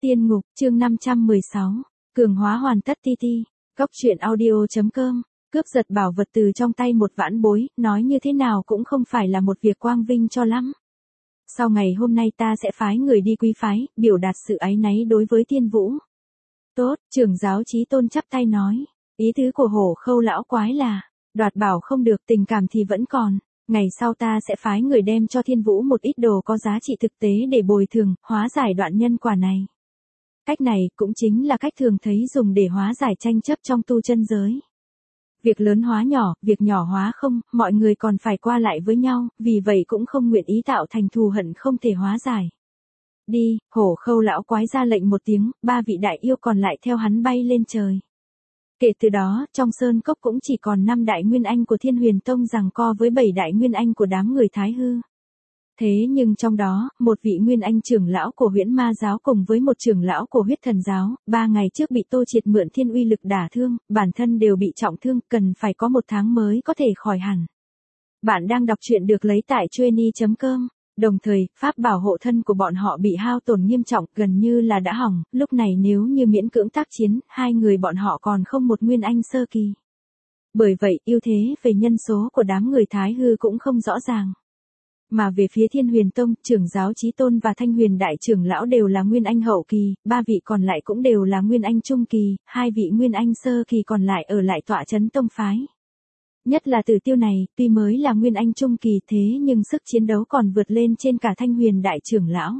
Tiên ngục, chương 516. Cường hóa hoàn tất TT. Góc truyện audio.com. Cướp giật bảo vật từ trong tay một vãn bối, nói như thế nào cũng không phải là một việc quang vinh cho lắm. Sau ngày hôm nay ta sẽ phái người đi quy phái, biểu đạt sự áy náy đối với Thiên Vũ. Tốt, trưởng giáo Chí Tôn chắp tay nói. Ý tứ của Hổ Khâu lão quái là, đoạt bảo không được, tình cảm thì vẫn còn. Ngày sau ta sẽ phái người đem cho Thiên Vũ một ít đồ có giá trị thực tế để bồi thường, hóa giải đoạn nhân quả này. Cách này cũng chính là cách thường thấy dùng để hóa giải tranh chấp trong tu chân giới. Việc lớn hóa nhỏ, việc nhỏ hóa không, mọi người còn phải qua lại với nhau, vì vậy cũng không nguyện ý tạo thành thù hận không thể hóa giải. Đi, Hổ Khâu lão quái ra lệnh một tiếng, 3 vị đại yêu còn lại theo hắn bay lên trời. Kể từ đó, trong sơn cốc cũng chỉ còn 5 đại nguyên anh của Thiên Huyền Tông giằng co với 7 đại nguyên anh của đám người Thái Hư. Thế nhưng trong đó, một vị nguyên anh trưởng lão của Huyễn Ma giáo cùng với một trưởng lão của Huyết Thần giáo, 3 ngày trước bị Tô Triệt mượn thiên uy lực đả thương, bản thân đều bị trọng thương, cần phải có 1 tháng mới có thể khỏi hẳn. Bạn đang đọc truyện được lấy tại Chueny.com. Đồng thời, pháp bảo hộ thân của bọn họ bị hao tổn nghiêm trọng, gần như là đã hỏng, lúc này nếu như miễn cưỡng tác chiến, 2 người bọn họ còn không một nguyên anh sơ kỳ. Bởi vậy, ưu thế về nhân số của đám người Thái Hư cũng không rõ ràng. Mà về phía Thiên Huyền Tông, trưởng giáo Chí Tôn và Thanh Huyền đại trưởng lão đều là nguyên anh hậu kỳ, 3 vị còn lại cũng đều là nguyên anh trung kỳ, 2 vị nguyên anh sơ kỳ còn lại ở lại tọa trấn tông phái. Nhất là Tử Tiêu này, tuy mới là nguyên anh trung kỳ thế nhưng sức chiến đấu còn vượt lên trên cả Thanh Huyền đại trưởng lão.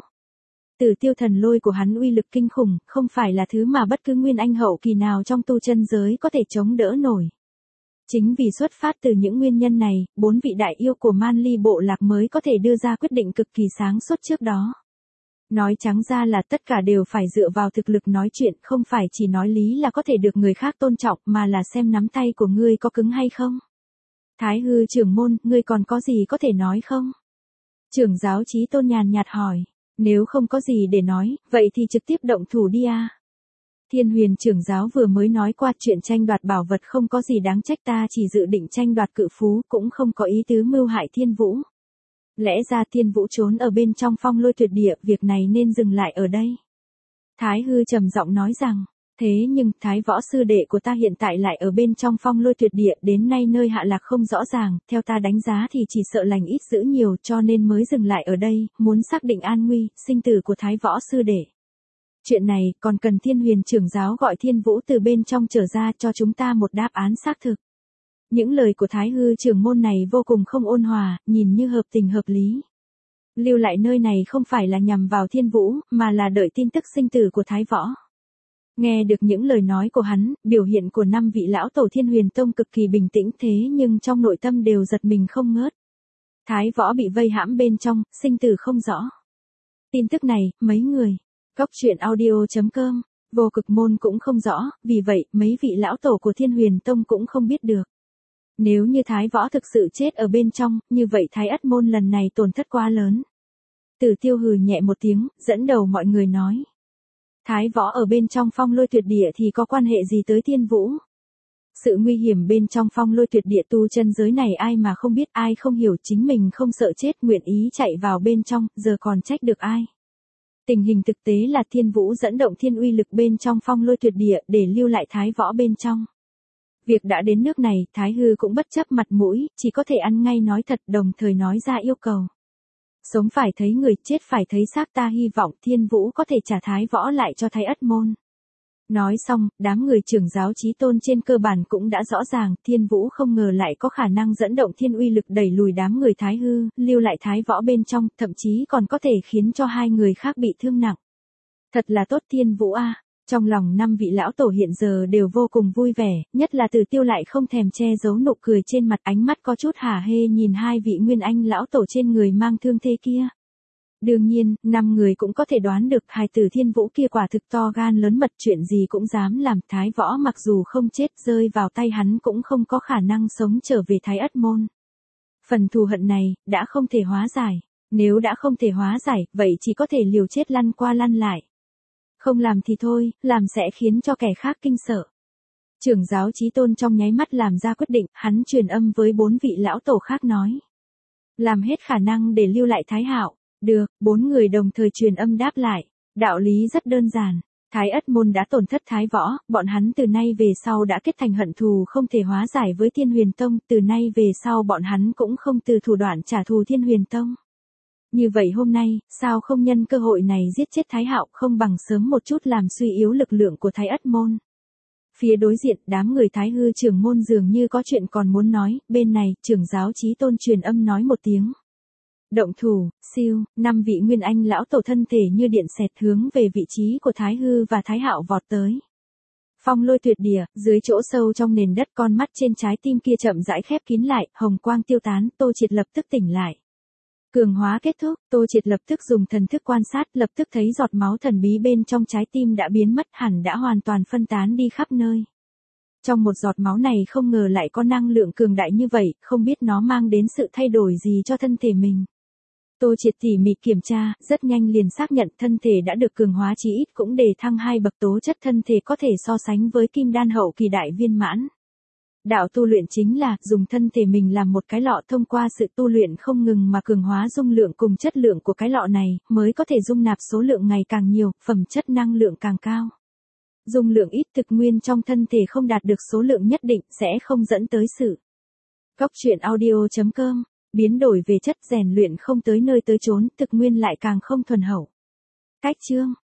Tử Tiêu thần lôi của hắn uy lực kinh khủng, không phải là thứ mà bất cứ nguyên anh hậu kỳ nào trong tu chân giới có thể chống đỡ nổi. Chính vì xuất phát từ những nguyên nhân này, 4 vị đại yêu của Man Ly bộ lạc mới có thể đưa ra quyết định cực kỳ sáng suốt trước đó. Nói trắng ra là tất cả đều phải dựa vào thực lực nói chuyện, không phải chỉ nói lý là có thể được người khác tôn trọng mà là xem nắm tay của ngươi có cứng hay không. Thái Hư trưởng môn, ngươi còn có gì có thể nói không? Trưởng giáo Chí Tôn nhàn nhạt hỏi. Nếu không có gì để nói, vậy thì trực tiếp động thủ đi a. Thiên Huyền trưởng giáo vừa mới nói qua chuyện tranh đoạt bảo vật không có gì đáng trách, ta chỉ dự định tranh đoạt cự phú, cũng không có ý tứ mưu hại Thiên Vũ. Lẽ ra Thiên Vũ trốn ở bên trong Phong Lôi Tuyệt Địa, việc này nên dừng lại ở đây. Thái Hư trầm giọng nói rằng, thế nhưng Thái võ sư đệ của ta hiện tại lại ở bên trong Phong Lôi Tuyệt Địa, đến nay nơi hạ lạc không rõ ràng, theo ta đánh giá thì chỉ sợ lành ít dữ nhiều, cho nên mới dừng lại ở đây, muốn xác định an nguy, sinh tử của Thái võ sư đệ. Chuyện này còn cần Thiên Huyền trưởng giáo gọi Thiên Vũ từ bên trong trở ra cho chúng ta một đáp án xác thực. Những lời của Thái Hư trưởng môn này vô cùng không ôn hòa, nhìn như hợp tình hợp lý. Lưu lại nơi này không phải là nhằm vào Thiên Vũ, mà là đợi tin tức sinh tử của Thái võ. Nghe được những lời nói của hắn, biểu hiện của 5 vị lão tổ Thiên Huyền Tông cực kỳ bình tĩnh, thế nhưng trong nội tâm đều giật mình không ngớt. Thái võ bị vây hãm bên trong, sinh tử không rõ. Tin tức này, mấy người Góc truyện audio.com, Vô Cực môn cũng không rõ, vì vậy mấy vị lão tổ của Thiên Huyền Tông cũng không biết được. Nếu như Thái võ thực sự chết ở bên trong, như vậy Thái Ất môn lần này tổn thất quá lớn. Tử Tiêu hừ nhẹ một tiếng, dẫn đầu mọi người nói. Thái võ ở bên trong Phong Lôi Tuyệt Địa thì có quan hệ gì tới Thiên Vũ? Sự nguy hiểm bên trong Phong Lôi Tuyệt Địa tu chân giới này ai mà không biết, ai không hiểu, chính mình không sợ chết nguyện ý chạy vào bên trong, giờ còn trách được ai? Tình hình thực tế là Thiên Vũ dẫn động thiên uy lực bên trong Phong Lôi Tuyệt Địa để lưu lại Thái võ bên trong. Việc đã đến nước này, Thái Hư cũng bất chấp mặt mũi, chỉ có thể ăn ngay nói thật, đồng thời nói ra yêu cầu. Sống phải thấy người, chết phải thấy xác, ta hy vọng Thiên Vũ có thể trả Thái võ lại cho Thái Ất môn. Nói xong, đám người trưởng giáo Chí Tôn trên cơ bản cũng đã rõ ràng, Thiên Vũ không ngờ lại có khả năng dẫn động thiên uy lực đẩy lùi đám người Thái Hư, lưu lại Thái võ bên trong, thậm chí còn có thể khiến cho 2 người khác bị thương nặng. Thật là tốt Thiên Vũ a. Trong lòng 5 vị lão tổ hiện giờ đều vô cùng vui vẻ, nhất là Tử Tiêu lại không thèm che giấu nụ cười trên mặt, ánh mắt có chút hả hê nhìn 2 vị nguyên anh lão tổ trên người mang thương thế kia. Đương nhiên, 5 người cũng có thể đoán được hài tử Thiên Vũ kia quả thực to gan lớn mật, chuyện gì cũng dám làm. Thái võ mặc dù không chết, rơi vào tay hắn cũng không có khả năng sống trở về Thái Ất môn. Phần thù hận này, đã không thể hóa giải. Nếu đã không thể hóa giải, vậy chỉ có thể liều chết lăn qua lăn lại. Không làm thì thôi, làm sẽ khiến cho kẻ khác kinh sợ. Trưởng giáo Chí Tôn trong nháy mắt làm ra quyết định, hắn truyền âm với 4 vị lão tổ khác nói. Làm hết khả năng để lưu lại Thái Hạo. Được, 4 người đồng thời truyền âm đáp lại. Đạo lý rất đơn giản. Thái Ất môn đã tổn thất Thái Võ, bọn hắn từ nay về sau đã kết thành hận thù không thể hóa giải với Thiên Huyền Tông, từ nay về sau bọn hắn cũng không từ thủ đoạn trả thù Thiên Huyền Tông. Như vậy hôm nay, sao không nhân cơ hội này giết chết Thái Hạo, không bằng sớm một chút làm suy yếu lực lượng của Thái Ất môn. Phía đối diện, đám người Thái Hư trưởng môn dường như có chuyện còn muốn nói, bên này, trưởng giáo Chí Tôn truyền âm nói một tiếng. Động thủ, siêu, 5 vị Nguyên Anh lão tổ thân thể như điện xẹt hướng về vị trí của Thái Hư và Thái Hạo vọt tới. Phong lôi tuyệt địa, dưới chỗ sâu trong nền đất, con mắt trên trái tim kia chậm rãi khép kín lại, hồng quang tiêu tán, Tô Triệt lập tức tỉnh lại. Cường hóa kết thúc, Tô Triệt lập tức dùng thần thức quan sát, lập tức thấy giọt máu thần bí bên trong trái tim đã biến mất, hẳn đã hoàn toàn phân tán đi khắp nơi. Trong một giọt máu này không ngờ lại có năng lượng cường đại như vậy, không biết nó mang đến sự thay đổi gì cho thân thể mình. Tô Triệt tỉ mỉ kiểm tra, rất nhanh liền xác nhận thân thể đã được cường hóa, chí ít cũng đề thăng 2 bậc, tố chất thân thể có thể so sánh với kim đan hậu kỳ đại viên mãn. Đạo tu luyện chính là dùng thân thể mình làm một cái lọ, thông qua sự tu luyện không ngừng mà cường hóa dung lượng cùng chất lượng của cái lọ này, mới có thể dung nạp số lượng ngày càng nhiều, phẩm chất năng lượng càng cao. Dung lượng ít, thực nguyên trong thân thể không đạt được số lượng nhất định sẽ không dẫn tới sự. Góc truyện audio.com, biến đổi về chất, rèn luyện không tới nơi tới chốn, thực nguyên lại càng không thuần hậu. Cách chương